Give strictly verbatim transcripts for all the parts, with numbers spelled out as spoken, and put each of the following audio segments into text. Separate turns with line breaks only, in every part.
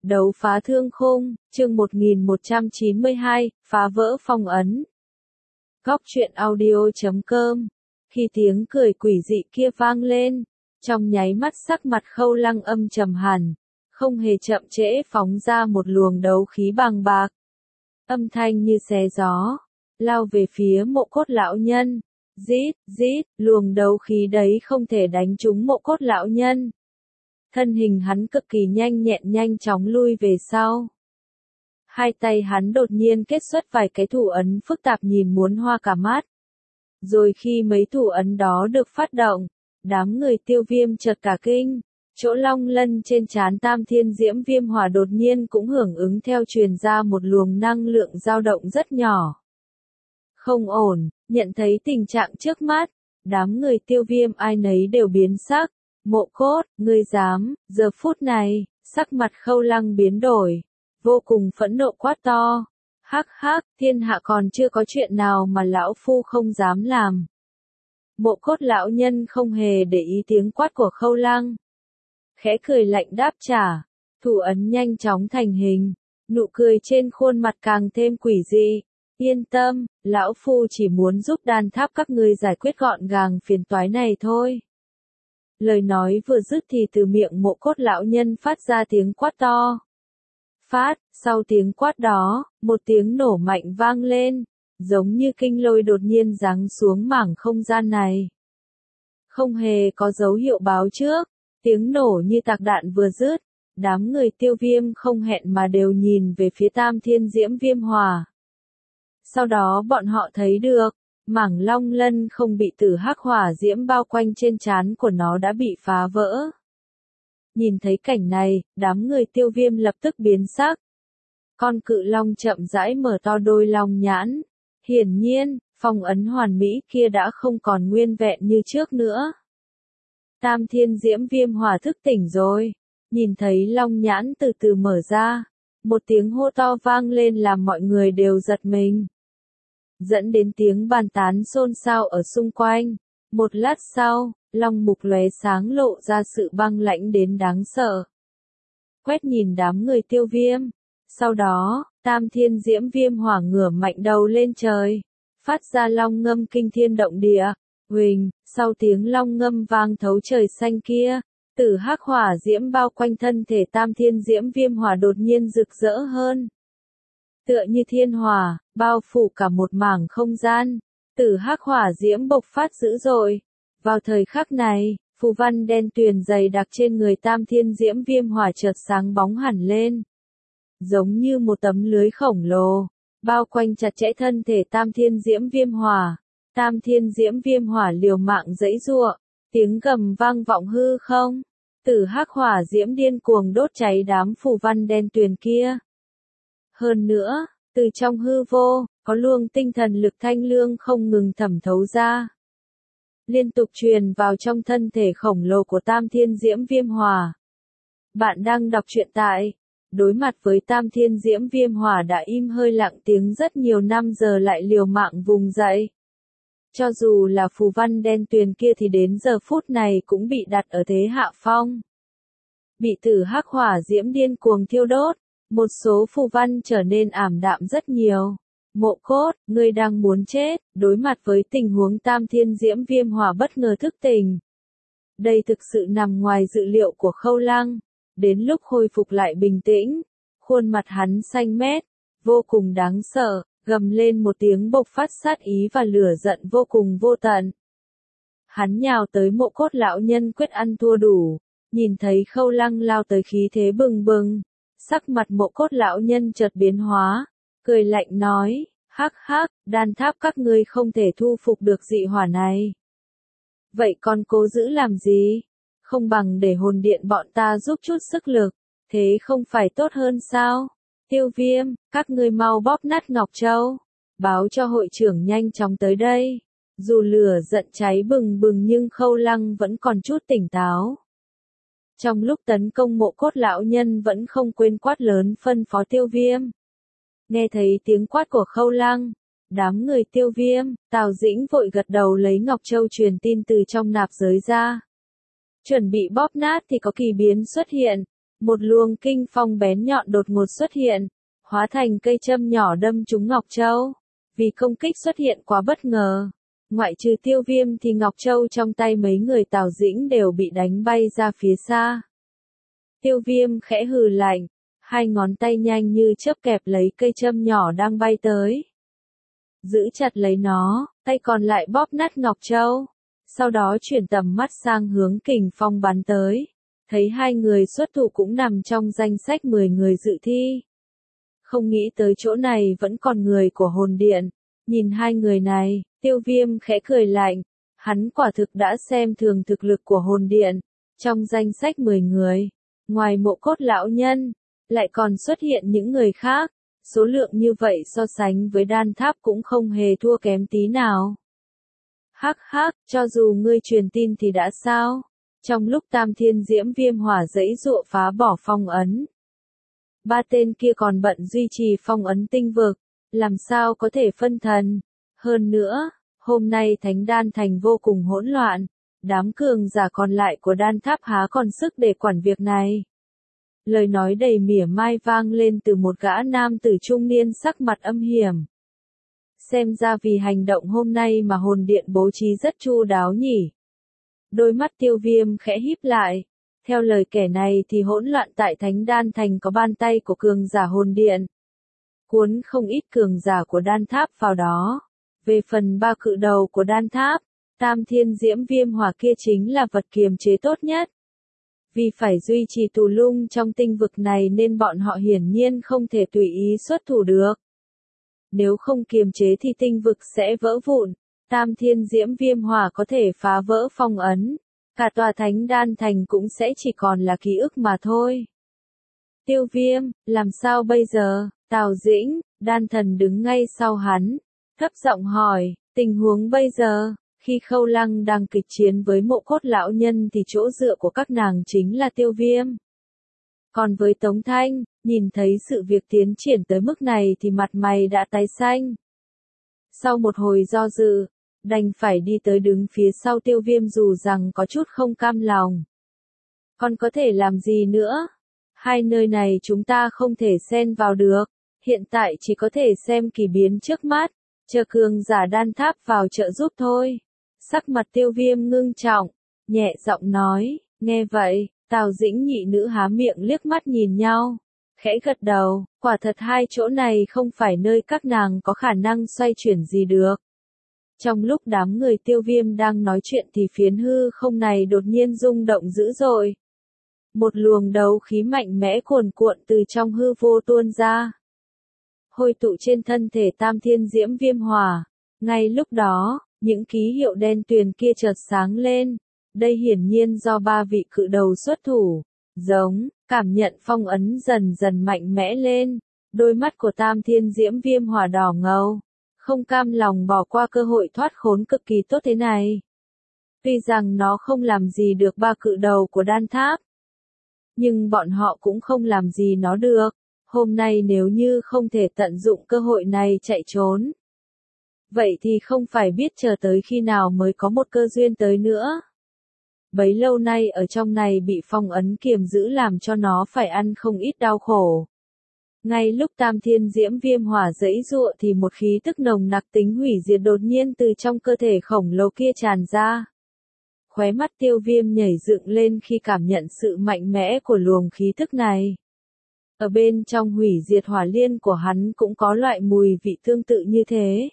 Đấu phá thương khung, chương một nghìn một trăm chín mươi hai, phá vỡ phong ấn. Góc truyện audio chấm com. Khi tiếng cười quỷ dị kia vang lên, trong nháy mắt sắc mặt Khâu Lăng âm trầm hẳn, không hề chậm trễ phóng ra một luồng đấu khí bàng bạc. Âm thanh như xé gió, lao về phía Mộ Cốt lão nhân. Rít, rít, luồng đấu khí đấy không thể đánh trúng Mộ Cốt lão nhân. Thân hình hắn cực kỳ nhanh nhẹn nhanh chóng lui về sau. Hai tay hắn đột nhiên kết xuất vài cái thủ ấn phức tạp nhìn muốn hoa cả mắt. Rồi khi mấy thủ ấn đó được phát động, đám người Tiêu Viêm chợt cả kinh, chỗ long lân trên trán Tam Thiên Diễm Viêm Hỏa đột nhiên cũng hưởng ứng theo truyền ra một luồng năng lượng dao động rất nhỏ. Không ổn, nhận thấy tình trạng trước mắt, đám người Tiêu Viêm ai nấy đều biến sắc. Mộ Cốt, ngươi dám, giờ phút này, sắc mặt Khâu Lăng biến đổi, vô cùng phẫn nộ quát to. Hắc hắc, thiên hạ còn chưa có chuyện nào mà lão phu không dám làm. Mộ Cốt lão nhân không hề để ý tiếng quát của Khâu Lăng. Khẽ cười lạnh đáp trả, thủ ấn nhanh chóng thành hình, nụ cười trên khuôn mặt càng thêm quỷ dị. Yên tâm, lão phu chỉ muốn giúp đan tháp các ngươi giải quyết gọn gàng phiền toái này thôi. Lời nói vừa dứt thì từ miệng Mộ Cốt lão nhân phát ra tiếng quát to. Phát, sau tiếng quát đó, một tiếng nổ mạnh vang lên, giống như kinh lôi đột nhiên giáng xuống mảng không gian này. Không hề có dấu hiệu báo trước, tiếng nổ như tạc đạn vừa dứt, đám người Tiêu Viêm không hẹn mà đều nhìn về phía Tam Thiên Diễm Viêm Hỏa. Sau đó bọn họ thấy được, mảng long lân không bị tử hắc hỏa diễm bao quanh trên trán của nó đã bị phá vỡ. Nhìn thấy cảnh này, đám người Tiêu Viêm lập tức biến sắc. Con cự long chậm rãi mở to đôi long nhãn. Hiển nhiên, phong ấn hoàn mỹ kia đã không còn nguyên vẹn như trước nữa. Tam Thiên Diễm Viêm Hỏa thức tỉnh rồi. Nhìn thấy long nhãn từ từ mở ra. Một tiếng hô to vang lên làm mọi người đều giật mình. Dẫn đến tiếng bàn tán xôn xao ở xung quanh. Một lát sau, long mục lóe sáng lộ ra sự băng lãnh đến đáng sợ. Quét nhìn đám người Tiêu Viêm. Sau đó, Tam Thiên Diễm Viêm Hỏa ngửa mạnh đầu lên trời, phát ra long ngâm kinh thiên động địa. Huỳnh, sau tiếng long ngâm vang thấu trời xanh kia, tử hắc hỏa diễm bao quanh thân thể Tam Thiên Diễm Viêm Hỏa đột nhiên rực rỡ hơn. Tựa như thiên hỏa, bao phủ cả một mảng không gian, tử hắc hỏa diễm bộc phát dữ dội. Vào thời khắc này, phù văn đen tuyền dày đặc trên người Tam Thiên Diễm Viêm Hỏa chợt sáng bóng hẳn lên. Giống như một tấm lưới khổng lồ, bao quanh chặt chẽ thân thể Tam Thiên Diễm Viêm Hỏa. Tam Thiên Diễm Viêm Hỏa liều mạng giãy giụa, tiếng gầm vang vọng hư không. Tử hắc hỏa diễm điên cuồng đốt cháy đám phù văn đen tuyền kia. Hơn nữa, từ trong hư vô, có luồng tinh thần lực thanh lương không ngừng thẩm thấu ra. Liên tục truyền vào trong thân thể khổng lồ của Tam Thiên Diễm Viêm Hỏa. Bạn đang đọc truyện tại, đối mặt với Tam Thiên Diễm Viêm Hỏa đã im hơi lặng tiếng rất nhiều năm giờ lại liều mạng vùng dậy. Cho dù là phù văn đen tuyền kia thì đến giờ phút này cũng bị đặt ở thế hạ phong. Bị tử hắc hỏa diễm điên cuồng thiêu đốt, một số phù văn trở nên ảm đạm rất nhiều. Mộ Cốt, ngươi đang muốn chết, đối mặt với tình huống Tam Thiên Diễm Viêm Hỏa bất ngờ thức tỉnh. Đây thực sự nằm ngoài dự liệu của Khâu Lăng. Đến lúc khôi phục lại bình tĩnh, khuôn mặt hắn xanh mét, vô cùng đáng sợ, gầm lên một tiếng bộc phát sát ý và lửa giận vô cùng vô tận. Hắn nhào tới Mộ Cốt lão nhân quyết ăn thua đủ, nhìn thấy Khâu Lăng lao tới khí thế bừng bừng, sắc mặt Mộ Cốt lão nhân chợt biến hóa, cười lạnh nói, hắc hắc, đan tháp các ngươi không thể thu phục được dị hỏa này. Vậy còn cố giữ làm gì? Không bằng để hồn điện bọn ta giúp chút sức lực, thế không phải tốt hơn sao? Tiêu Viêm, các ngươi mau bóp nát Ngọc Châu, báo cho hội trưởng nhanh chóng tới đây. Dù lửa giận cháy bừng bừng nhưng Khâu Lăng vẫn còn chút tỉnh táo. Trong lúc tấn công Mộ Cốt lão nhân vẫn không quên quát lớn phân phó Tiêu Viêm. Nghe thấy tiếng quát của Khâu Lăng, đám người Tiêu Viêm, Tào Dĩnh vội gật đầu lấy Ngọc Châu truyền tin từ trong nạp giới ra. Chuẩn bị bóp nát thì có kỳ biến xuất hiện. Một luồng kinh phong bén nhọn đột ngột xuất hiện, hóa thành cây châm nhỏ đâm trúng Ngọc Châu. Vì công kích xuất hiện quá bất ngờ, ngoại trừ Tiêu Viêm thì Ngọc Châu trong tay mấy người Tào Dĩnh đều bị đánh bay ra phía xa. Tiêu Viêm khẽ hừ lạnh, hai ngón tay nhanh như chớp kẹp lấy cây châm nhỏ đang bay tới. Giữ chặt lấy nó, tay còn lại bóp nát Ngọc Châu. Sau đó chuyển tầm mắt sang hướng kình phong bắn tới. Thấy hai người xuất thủ cũng nằm trong danh sách mười người dự thi. Không nghĩ tới chỗ này vẫn còn người của hồn điện. Nhìn hai người này, Tiêu Viêm khẽ cười lạnh. Hắn quả thực đã xem thường thực lực của hồn điện. Trong danh sách mười người, ngoài Mộ Cốt lão nhân, lại còn xuất hiện những người khác. Số lượng như vậy so sánh với Đan Tháp cũng không hề thua kém tí nào. Hắc hắc, cho dù ngươi truyền tin thì đã sao? Trong lúc Tam Thiên Diễm Viêm Hỏa giãy giụa phá bỏ phong ấn, ba tên kia còn bận duy trì phong ấn tinh vực, làm sao có thể phân thần? Hơn nữa, hôm nay Thánh Đan Thành vô cùng hỗn loạn, đám cường giả còn lại của Đan Tháp há còn sức để quản việc này. Lời nói đầy mỉa mai vang lên từ một gã nam tử trung niên sắc mặt âm hiểm. Xem ra vì hành động hôm nay mà hồn điện bố trí rất chu đáo nhỉ. Đôi mắt Tiêu Viêm khẽ híp lại. Theo lời kẻ này thì hỗn loạn tại Thánh Đan Thành có bàn tay của cường giả hồn điện. Cuốn không ít cường giả của Đan Tháp vào đó. Về phần ba cự đầu của Đan Tháp, Tam Thiên Diễm Viêm Hỏa kia chính là vật kiềm chế tốt nhất. Vì phải duy trì tù lung trong tinh vực này nên bọn họ hiển nhiên không thể tùy ý xuất thủ được. Nếu không kiềm chế thì tinh vực sẽ vỡ vụn, Tam Thiên Diễm Viêm Hỏa có thể phá vỡ phong ấn, cả tòa Thánh Đan Thành cũng sẽ chỉ còn là ký ức mà thôi. Tiêu Viêm, làm sao bây giờ? Tào Dĩnh, Đan Thần đứng ngay sau hắn, thấp giọng hỏi, tình huống bây giờ? Khi Khâu Lăng đang kịch chiến với Mộ Cốt lão nhân thì chỗ dựa của các nàng chính là Tiêu Viêm. Còn với Tống Thanh, nhìn thấy sự việc tiến triển tới mức này thì mặt mày đã tái xanh. Sau một hồi do dự, đành phải đi tới đứng phía sau Tiêu Viêm dù rằng có chút không cam lòng. Còn có thể làm gì nữa? Hai nơi này chúng ta không thể xen vào được, hiện tại chỉ có thể xem kỳ biến trước mắt, chờ cường giả Đan Tháp vào trợ giúp thôi. Sắc mặt Tiêu Viêm ngưng trọng, nhẹ giọng nói, nghe vậy, Tào Dĩnh nhị nữ há miệng liếc mắt nhìn nhau, khẽ gật đầu, quả thật hai chỗ này không phải nơi các nàng có khả năng xoay chuyển gì được. Trong lúc đám người Tiêu Viêm đang nói chuyện thì phiến hư không này đột nhiên rung động dữ dội. Một luồng đấu khí mạnh mẽ cuồn cuộn từ trong hư vô tuôn ra, hội tụ trên thân thể Tam Thiên Diễm Viêm Hỏa. Ngay lúc đó, những ký hiệu đen tuyền kia chợt sáng lên. Đây hiển nhiên do ba vị cự đầu xuất thủ. Giống, cảm nhận phong ấn dần dần mạnh mẽ lên. Đôi mắt của Tam Thiên Diễm Viêm Hỏa đỏ ngầu. Không cam lòng bỏ qua cơ hội thoát khốn cực kỳ tốt thế này. Tuy rằng nó không làm gì được ba cự đầu của Đan Tháp, nhưng bọn họ cũng không làm gì nó được. Hôm nay nếu như không thể tận dụng cơ hội này chạy trốn, vậy thì không phải biết chờ tới khi nào mới có một cơ duyên tới nữa. Bấy lâu nay ở trong này bị phong ấn kiềm giữ làm cho nó phải ăn không ít đau khổ. Ngay lúc Tam Thiên Diễm Viêm Hỏa giãy giụa thì một khí tức nồng nặc tính hủy diệt đột nhiên từ trong cơ thể khổng lồ kia tràn ra. Khóe mắt Tiêu Viêm nhảy dựng lên khi cảm nhận sự mạnh mẽ của luồng khí tức này. Ở bên trong hủy diệt hỏa liên của hắn cũng có loại mùi vị tương tự như thế.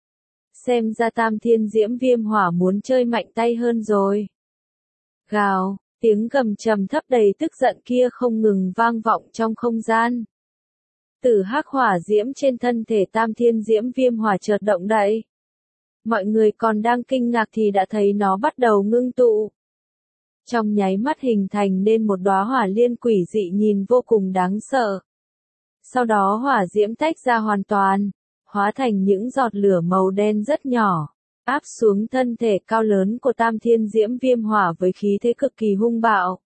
Xem ra Tam Thiên Diễm Viêm Hỏa muốn chơi mạnh tay hơn rồi. Gào, tiếng gầm trầm thấp đầy tức giận kia không ngừng vang vọng trong không gian. Tử hắc hỏa diễm trên thân thể Tam Thiên Diễm Viêm Hỏa chợt động đậy. Mọi người còn đang kinh ngạc thì đã thấy nó bắt đầu ngưng tụ. Trong nháy mắt hình thành nên một đóa hỏa liên quỷ dị nhìn vô cùng đáng sợ. Sau đó hỏa diễm tách ra hoàn toàn, hóa thành những giọt lửa màu đen rất nhỏ, áp xuống thân thể cao lớn của Tam Thiên Diễm Viêm Hỏa với khí thế cực kỳ hung bạo.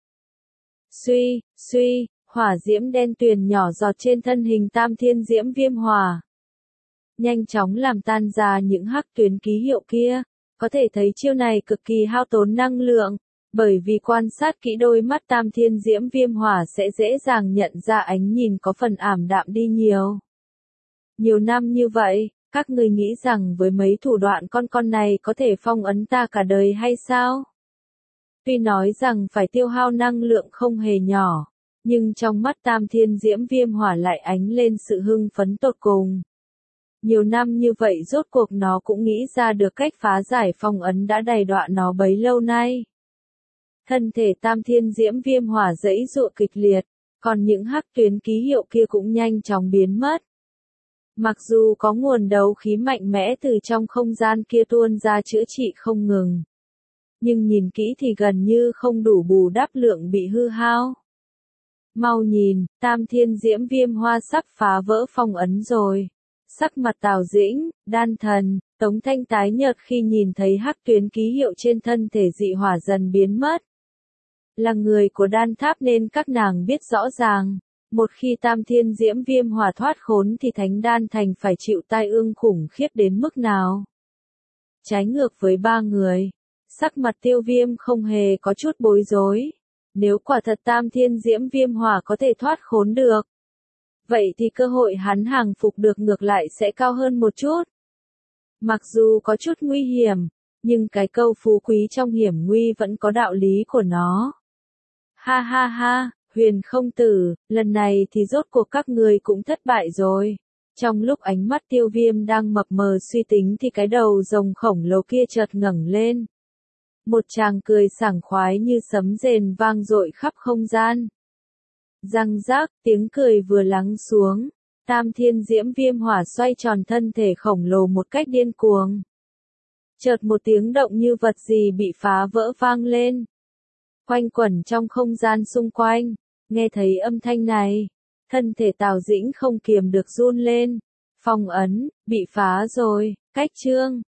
Suy, suy, hỏa diễm đen tuyền nhỏ giọt trên thân hình Tam Thiên Diễm Viêm Hỏa, nhanh chóng làm tan ra những hắc tuyến ký hiệu kia. Có thể thấy chiêu này cực kỳ hao tốn năng lượng, Bởi vì quan sát kỹ đôi mắt Tam Thiên Diễm Viêm Hỏa sẽ dễ dàng nhận ra ánh nhìn có phần ảm đạm đi nhiều. Nhiều năm như vậy, các người nghĩ rằng với mấy thủ đoạn con con này có thể phong ấn ta cả đời hay sao? Tuy nói rằng phải tiêu hao năng lượng không hề nhỏ, nhưng trong mắt Tam Thiên Diễm Viêm Hỏa lại ánh lên sự hưng phấn tột cùng. Nhiều năm như vậy rốt cuộc nó cũng nghĩ ra được cách phá giải phong ấn đã đày đọa nó bấy lâu nay. Thân thể Tam Thiên Diễm Viêm Hỏa giãy giụa kịch liệt, còn những hắc tuyến ký hiệu kia cũng nhanh chóng biến mất. Mặc dù có nguồn đấu khí mạnh mẽ từ trong không gian kia tuôn ra chữa trị không ngừng, nhưng nhìn kỹ thì gần như không đủ bù đắp lượng bị hư hao. Mau nhìn, Tam Thiên Diễm Viêm Hỏa sắp phá vỡ phong ấn rồi. Sắc mặt Tào Dĩnh, Đan Thần, Tống Thanh tái nhợt khi nhìn thấy hắc tuyến ký hiệu trên thân thể dị hỏa dần biến mất. Là người của Đan Tháp nên các nàng biết rõ ràng, một khi Tam Thiên Diễm Viêm Hỏa thoát khốn thì Thánh Đan Thành phải chịu tai ương khủng khiếp đến mức nào. Trái ngược với ba người, sắc mặt Tiêu Viêm không hề có chút bối rối. Nếu quả thật Tam Thiên Diễm Viêm Hỏa có thể thoát khốn được, vậy thì cơ hội hắn hàng phục được ngược lại sẽ cao hơn một chút. Mặc dù có chút nguy hiểm, nhưng cái câu phú quý trong hiểm nguy vẫn có đạo lý của nó. Ha ha ha, Huyền không tử, lần này thì rốt cuộc các người cũng thất bại rồi. Trong lúc ánh mắt Tiêu Viêm đang mập mờ suy tính thì cái đầu rồng khổng lồ kia chợt ngẩng lên. Một tràng cười sảng khoái như sấm rền vang dội khắp không gian. Răng rác, tiếng cười vừa lắng xuống, Tam Thiên Diễm Viêm Hỏa xoay tròn thân thể khổng lồ một cách điên cuồng. Chợt một tiếng động như vật gì bị phá vỡ vang lên. Quanh quẩn trong không gian xung quanh, nghe thấy âm thanh này, thân thể Tào Dĩnh không kiềm được run lên. Phong ấn, bị phá rồi, cách chương.